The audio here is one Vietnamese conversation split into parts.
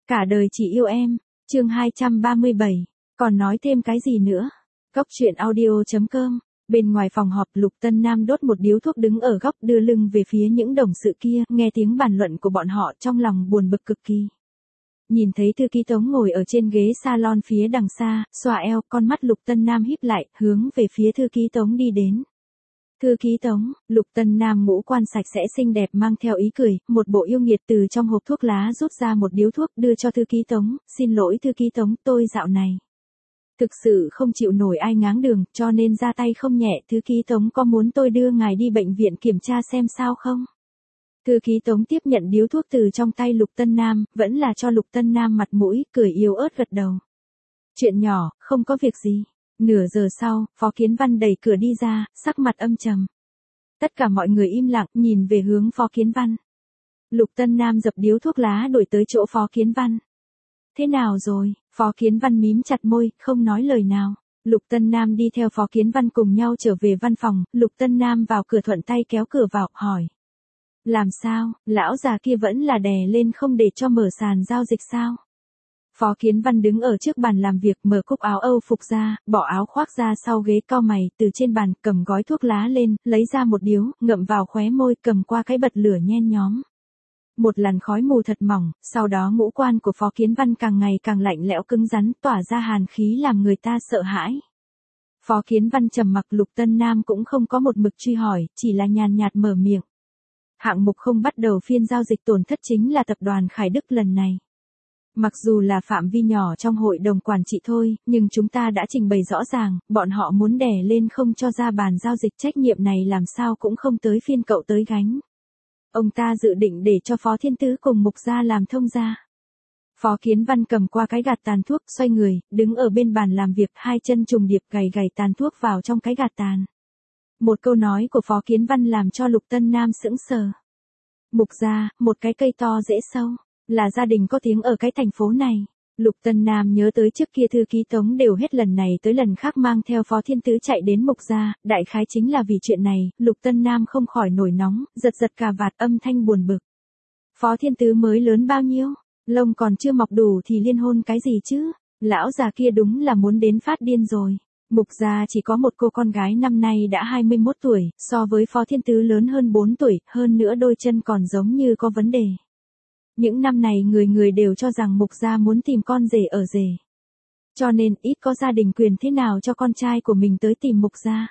Cả đời chỉ yêu em, chương 237, còn nói thêm cái gì nữa? Góc truyện audio.com. Bên ngoài phòng họp, Lục Tân Nam đốt một điếu thuốc đứng ở góc đưa lưng về phía những đồng sự kia, nghe tiếng bàn luận của bọn họ trong lòng buồn bực cực kỳ. Nhìn thấy thư ký Tống ngồi ở trên ghế salon phía đằng xa, xoa eo, con mắt Lục Tân Nam híp lại, hướng về phía thư ký Tống đi đến. Thư ký Tống, Lục Tân Nam ngũ quan sạch sẽ xinh đẹp mang theo ý cười, một bộ yêu nghiệt từ trong hộp thuốc lá rút ra một điếu thuốc đưa cho thư ký Tống, xin lỗi thư ký Tống, tôi dạo này thực sự không chịu nổi ai ngáng đường, cho nên ra tay không nhẹ, thư ký Tống có muốn tôi đưa ngài đi bệnh viện kiểm tra xem sao không? Thư ký Tống tiếp nhận điếu thuốc từ trong tay Lục Tân Nam, vẫn là cho Lục Tân Nam mặt mũi, cười yếu ớt gật đầu. Chuyện nhỏ, không có việc gì. Nửa giờ sau, Phó Kiến Văn đẩy cửa đi ra, sắc mặt âm trầm. Tất cả mọi người im lặng, nhìn về hướng Phó Kiến Văn. Lục Tân Nam dập điếu thuốc lá đuổi tới chỗ Phó Kiến Văn. Thế nào rồi? Phó Kiến Văn mím chặt môi, không nói lời nào. Lục Tân Nam đi theo Phó Kiến Văn cùng nhau trở về văn phòng, Lục Tân Nam vào cửa thuận tay kéo cửa vào, hỏi. Làm sao, lão già kia vẫn là đè lên không để cho mở sàn giao dịch sao? Phó Kiến Văn đứng ở trước bàn làm việc, mở cúc áo Âu phục ra, bỏ áo khoác ra sau ghế, cau mày, từ trên bàn cầm gói thuốc lá lên, lấy ra một điếu, ngậm vào khóe môi, cầm qua cái bật lửa nhen nhóm. Một làn khói mù thật mỏng, sau đó ngũ quan của Phó Kiến Văn càng ngày càng lạnh lẽo cứng rắn, tỏa ra hàn khí làm người ta sợ hãi. Phó Kiến Văn trầm mặc, Lục Tân Nam cũng không có một mực truy hỏi, chỉ là nhàn nhạt mở miệng. Hạng mục không bắt đầu phiên giao dịch tổn thất chính là tập đoàn Khải Đức lần này. Mặc dù là phạm vi nhỏ trong hội đồng quản trị thôi, nhưng chúng ta đã trình bày rõ ràng, bọn họ muốn đè lên không cho ra bàn giao dịch, trách nhiệm này làm sao cũng không tới phiên cậu tới gánh. Ông ta dự định để cho Phó Thiên Tứ cùng Mục Gia làm thông gia. Phó Kiến Văn cầm qua cái gạt tàn thuốc, xoay người, đứng ở bên bàn làm việc, hai chân trùng điệp gầy tàn thuốc vào trong cái gạt tàn. Một câu nói của Phó Kiến Văn làm cho Lục Tân Nam sững sờ. Mục Gia, một cái cây to rễ sâu, là gia đình có tiếng ở cái thành phố này. Lục Tân Nam nhớ tới trước kia thư ký Tống đều hết lần này tới lần khác mang theo Phó Thiên Tứ chạy đến Mục Gia, đại khái chính là vì chuyện này, Lục Tân Nam không khỏi nổi nóng, giật cà vạt, âm thanh buồn bực. Phó Thiên Tứ mới lớn bao nhiêu, lông còn chưa mọc đủ thì liên hôn cái gì chứ, lão già kia đúng là muốn đến phát điên rồi. Mục Gia chỉ có một cô con gái năm nay đã 21 tuổi, so với Phó Thiên Tứ lớn hơn 4 tuổi, hơn nữa đôi chân còn giống như có vấn đề. Những năm này người người đều cho rằng Mục Gia muốn tìm con rể ở rể. Cho nên ít có gia đình quyền thế nào cho con trai của mình tới tìm Mục Gia.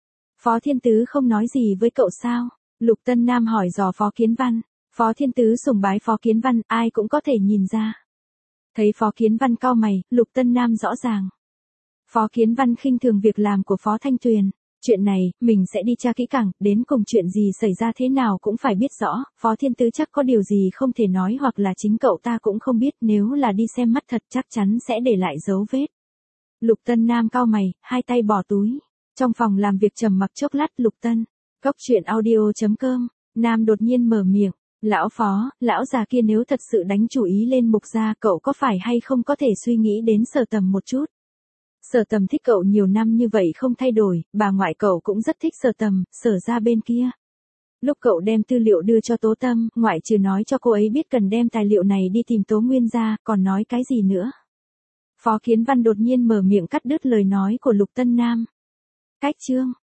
Phó Thiên Tứ không nói gì với cậu sao? Lục Tân Nam hỏi dò Phó Kiến Văn. Phó Thiên Tứ sùng bái Phó Kiến Văn, ai cũng có thể nhìn ra. Thấy Phó Kiến Văn cau mày, Lục Tân Nam rõ ràng. Phó Kiến Văn khinh thường việc làm của Phó Thanh Tuyền. Chuyện này, mình sẽ đi tra kỹ càng, đến cùng chuyện gì xảy ra thế nào cũng phải biết rõ, Phó Thiên Tứ chắc có điều gì không thể nói hoặc là chính cậu ta cũng không biết, nếu là đi xem mắt thật chắc chắn sẽ để lại dấu vết. Lục Tân Nam cau mày, hai tay bỏ túi. Trong phòng làm việc trầm mặc chốc lát, Lục Tân. Góc truyện audio.com, Nam đột nhiên mở miệng. Lão Phó, lão già kia nếu thật sự đánh chủ ý lên Mục Gia, cậu có phải hay không có thể suy nghĩ đến Sở Tầm một chút? Sở Tầm thích cậu nhiều năm như vậy không thay đổi, bà ngoại cậu cũng rất thích Sở Tầm, Sở Gia bên kia. Lúc cậu đem tư liệu đưa cho Tố Tâm, ngoại trừ nói cho cô ấy biết cần đem tài liệu này đi tìm Tố Nguyên Gia, còn nói cái gì nữa? Phó Kiến Văn đột nhiên mở miệng cắt đứt lời nói của Lục Tân Nam. Cách chương.